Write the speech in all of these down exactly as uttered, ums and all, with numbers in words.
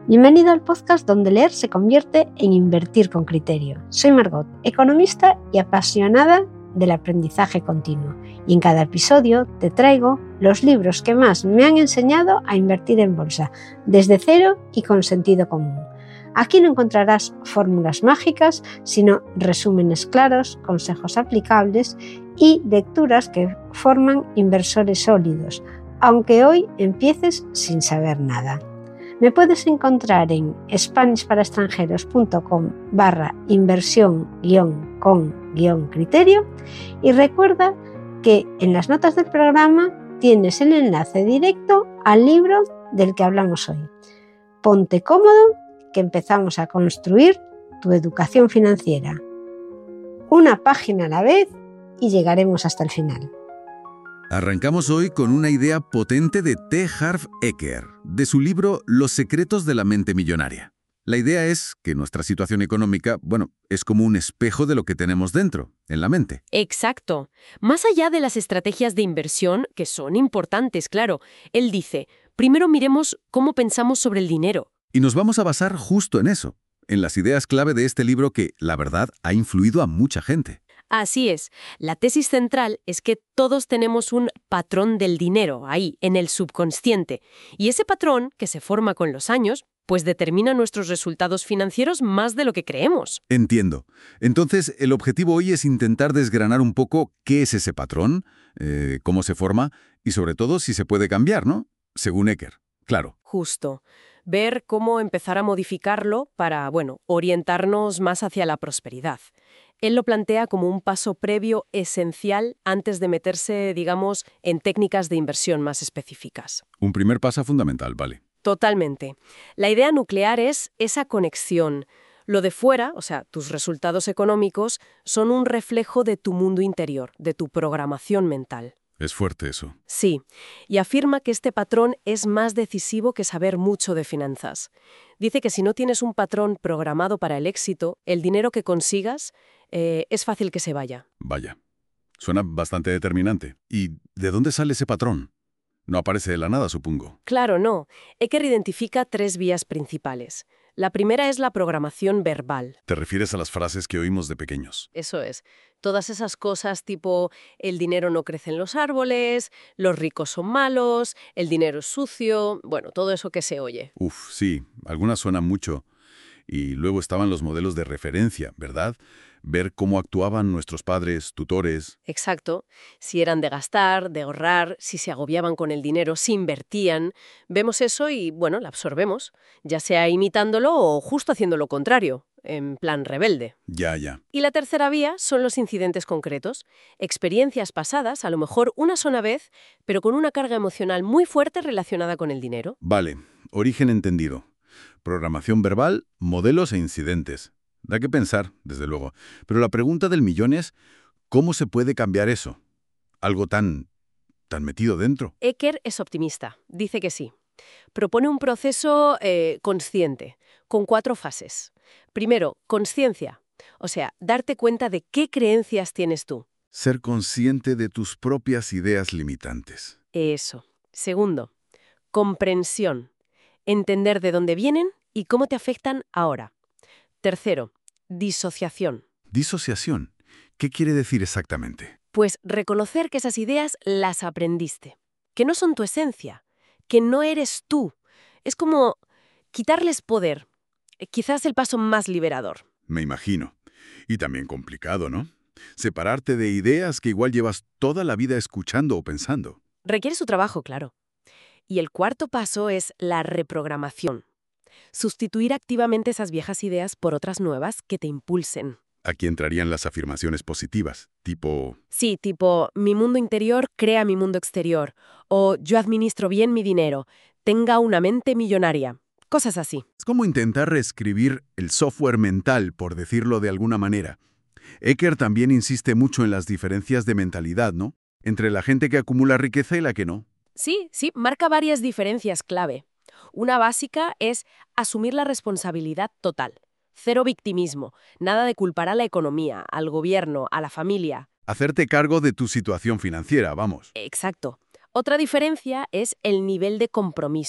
Bienvenido al podcast donde leer se convierte en invertir con criterio. Soy Margot, economista y apasionada del aprendizaje continuo. Y en cada episodio te traigo los libros que más me han enseñado a invertir en bolsa, desde cero y con sentido común. Aquí no encontrarás fórmulas mágicas, sino resúmenes claros, consejos aplicables y lecturas que forman inversores sólidos, aunque hoy empieces sin saber nada. Me puedes encontrar en spanishparaextranjeros.com barra inversión guión con guión criterio y recuerda que en las notas del programa tienes el enlace directo al libro del que hablamos hoy. Ponte cómodo que empezamos a construir tu educación financiera. Una página a la vez y llegaremos hasta el final. Arrancamos hoy con una idea potente de T. Harv Eker, de su libro Los secretos de la mente millonaria. La idea es que nuestra situación económica, bueno, es como un espejo de lo que tenemos dentro, en la mente. Exacto. Más allá de las estrategias de inversión, que son importantes, claro, él dice, primero miremos cómo pensamos sobre el dinero. Y nos vamos a basar justo en eso, en las ideas clave de este libro que, la verdad, ha influido a mucha gente. Así es. La tesis central es que todos tenemos un patrón del dinero ahí, en el subconsciente. Y ese patrón, que se forma con los años, pues determina nuestros resultados financieros más de lo que creemos. Entiendo. Entonces, el objetivo hoy es intentar desgranar un poco qué es ese patrón, eh, cómo se forma y sobre todo si se puede cambiar, ¿no? Según Eker, claro. Justo. Ver cómo empezar a modificarlo para, bueno, orientarnos más hacia la prosperidad. Él lo plantea como un paso previo esencial antes de meterse, digamos, en técnicas de inversión más específicas. Un primer paso fundamental, vale. Totalmente. La idea nuclear es esa conexión. Lo de fuera, o sea, tus resultados económicos, son un reflejo de tu mundo interior, de tu programación mental. Es fuerte eso. Sí, y afirma que este patrón es más decisivo que saber mucho de finanzas. Dice que si no tienes un patrón programado para el éxito, el dinero que consigas eh, es fácil que se vaya. Vaya, suena bastante determinante. ¿Y de dónde sale ese patrón? No aparece de la nada, supongo. Claro, no. Eker identifica tres vías principales. La primera es la programación verbal. ¿Te refieres a las frases que oímos de pequeños? Eso es. Todas esas cosas tipo el dinero no crece en los árboles, los ricos son malos, el dinero es sucio, bueno, todo eso que se oye. Uf, sí, algunas suenan mucho. Y luego estaban los modelos de referencia, ¿verdad? Ver cómo actuaban nuestros padres, tutores. Exacto. Si eran de gastar, de ahorrar, si se agobiaban con el dinero, si invertían. Vemos eso y, bueno, la absorbemos, ya sea imitándolo o justo haciendo lo contrario, en plan rebelde. Ya, ya. Y la tercera vía son los incidentes concretos, experiencias pasadas, a lo mejor una sola vez, pero con una carga emocional muy fuerte relacionada con el dinero. Vale, origen entendido. Programación verbal, modelos e incidentes. Da que pensar, desde luego. Pero la pregunta del millón es, ¿cómo se puede cambiar eso? Algo tan, tan metido dentro. Eker es optimista, dice que sí. Propone un proceso eh, consciente, con cuatro fases. Primero, conciencia, o sea, darte cuenta de qué creencias tienes tú. Ser consciente de tus propias ideas limitantes. Eso. Segundo, comprensión, entender de dónde vienen y cómo te afectan ahora. Tercero, disociación. Disociación. ¿Qué quiere decir exactamente? Pues reconocer que esas ideas las aprendiste, que no son tu esencia, que no eres tú. Es como quitarles poder, quizás el paso más liberador. Me imagino. Y también complicado, ¿no? Separarte de ideas que igual llevas toda la vida escuchando o pensando. Requiere su trabajo, claro. Y el cuarto paso es la reprogramación. Sustituir activamente esas viejas ideas por otras nuevas que te impulsen. Aquí entrarían las afirmaciones positivas, tipo... Sí, tipo, mi mundo interior crea mi mundo exterior, o yo administro bien mi dinero, tenga una mente millonaria, cosas así. Es como intentar reescribir el software mental, por decirlo de alguna manera. Eker también insiste mucho en las diferencias de mentalidad, ¿no? Entre la gente que acumula riqueza y la que no. Sí, sí, marca varias diferencias clave. Una básica es asumir la responsabilidad total. Cero victimismo, nada de culpar a la economía, al gobierno, a la familia. Hacerte cargo de tu situación financiera, vamos. Exacto. Otra diferencia es el nivel de compromiso.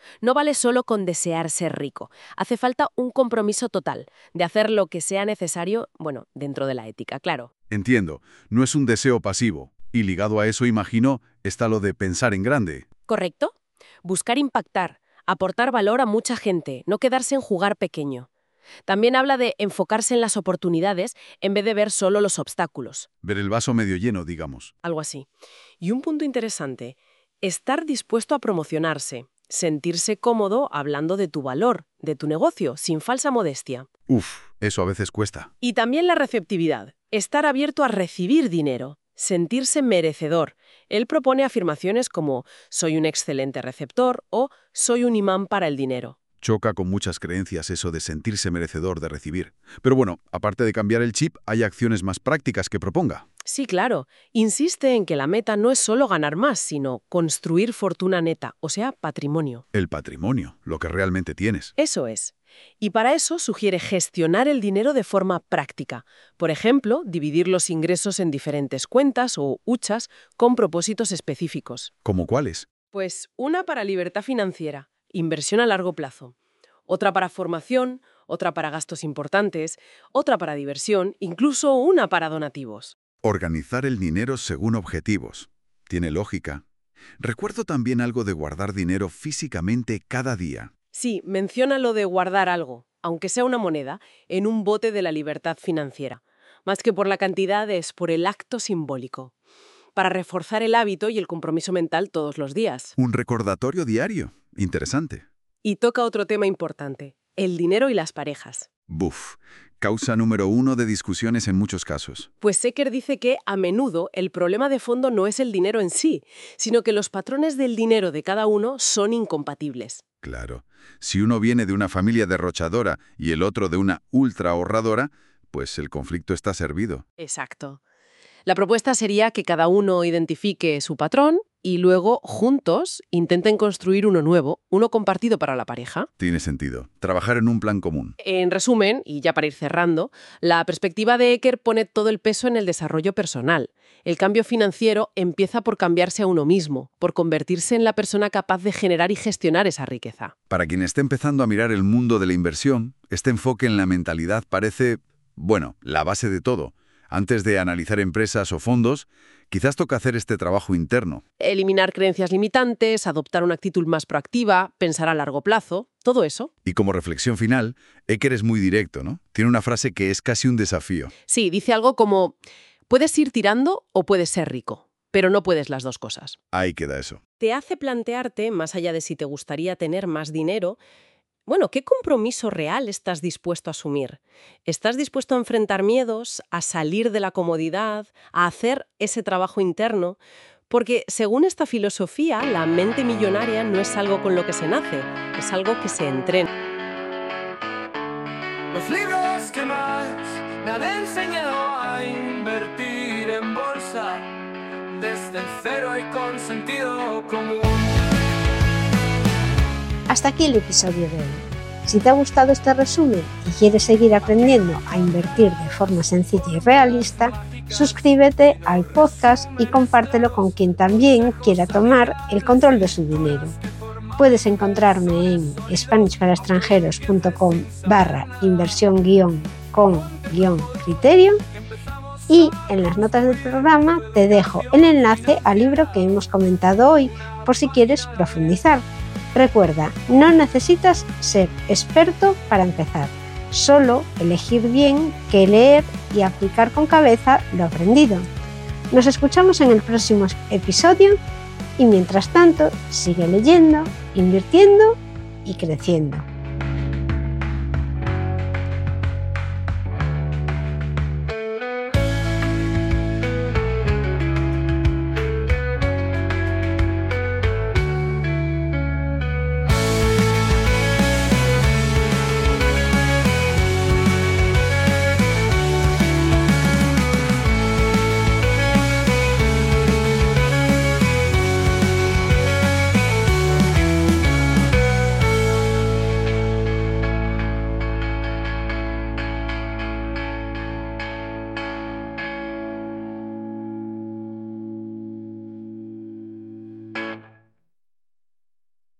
No vale solo con desear ser rico. Hace falta un compromiso total de hacer lo que sea necesario, bueno, dentro de la ética, claro. Entiendo, no es un deseo pasivo. Y ligado a eso, imagino, está lo de pensar en grande. ¿Correcto? Buscar impactar, aportar valor a mucha gente, no quedarse en jugar pequeño. También habla de enfocarse en las oportunidades en vez de ver solo los obstáculos. Ver el vaso medio lleno, digamos. Algo así. Y un punto interesante, estar dispuesto a promocionarse, sentirse cómodo hablando de tu valor, de tu negocio, sin falsa modestia. Uf, eso a veces cuesta. Y también la receptividad, estar abierto a recibir dinero, sentirse merecedor. Él propone afirmaciones como soy un excelente receptor o soy un imán para el dinero. Choca con muchas creencias eso de sentirse merecedor de recibir. Pero bueno, aparte de cambiar el chip, hay acciones más prácticas que proponga. Sí, claro. Insiste en que la meta no es solo ganar más, sino construir fortuna neta, o sea, patrimonio. El patrimonio, lo que realmente tienes. Eso es. Y para eso sugiere gestionar el dinero de forma práctica. Por ejemplo, dividir los ingresos en diferentes cuentas o huchas con propósitos específicos. ¿Cómo cuáles? Pues una para libertad financiera, inversión a largo plazo. Otra para formación, otra para gastos importantes, otra para diversión, incluso una para donativos. Organizar el dinero según objetivos. Tiene lógica. Recuerdo también algo de guardar dinero físicamente cada día. Sí, menciona lo de guardar algo, aunque sea una moneda, en un bote de la libertad financiera. Más que por la cantidad es por el acto simbólico. Para reforzar el hábito y el compromiso mental todos los días. Un recordatorio diario. Interesante. Y toca otro tema importante, el dinero y las parejas. Buf, causa número uno de discusiones en muchos casos. Pues Eker dice que, a menudo, el problema de fondo no es el dinero en sí, sino que los patrones del dinero de cada uno son incompatibles. Claro. Si uno viene de una familia derrochadora y el otro de una ultra ahorradora, pues el conflicto está servido. Exacto. La propuesta sería que cada uno identifique su patrón y luego, juntos, intenten construir uno nuevo, uno compartido para la pareja. Tiene sentido. Trabajar en un plan común. En resumen, y ya para ir cerrando, la perspectiva de Eker pone todo el peso en el desarrollo personal. El cambio financiero empieza por cambiarse a uno mismo, por convertirse en la persona capaz de generar y gestionar esa riqueza. Para quien esté empezando a mirar el mundo de la inversión, este enfoque en la mentalidad parece, bueno, la base de todo. Antes de analizar empresas o fondos, quizás toca hacer este trabajo interno. Eliminar creencias limitantes, adoptar una actitud más proactiva, pensar a largo plazo, todo eso. Y como reflexión final, Eker es muy directo, ¿no? Tiene una frase que es casi un desafío. Sí, dice algo como, puedes ir tirando o puedes ser rico, pero no puedes las dos cosas. Ahí queda eso. Te hace plantearte, más allá de si te gustaría tener más dinero, bueno, ¿qué compromiso real estás dispuesto a asumir? ¿Estás dispuesto a enfrentar miedos, a salir de la comodidad, a hacer ese trabajo interno? Porque, según esta filosofía, la mente millonaria no es algo con lo que se nace, es algo que se entrena. Los libros que más me han enseñado a invertir en bolsa, desde el cero y con sentido común. Hasta aquí el episodio de hoy. Si te ha gustado este resumen y quieres seguir aprendiendo a invertir de forma sencilla y realista, suscríbete al podcast y compártelo con quien también quiera tomar el control de su dinero. Puedes encontrarme en spanishparaextranjeros.com barra inversión guión con guión criterio y en las notas del programa te dejo el enlace al libro que hemos comentado hoy por si quieres profundizar. Recuerda, no necesitas ser experto para empezar, solo elegir bien qué leer y aplicar con cabeza lo aprendido. Nos escuchamos en el próximo episodio y mientras tanto sigue leyendo, invirtiendo y creciendo.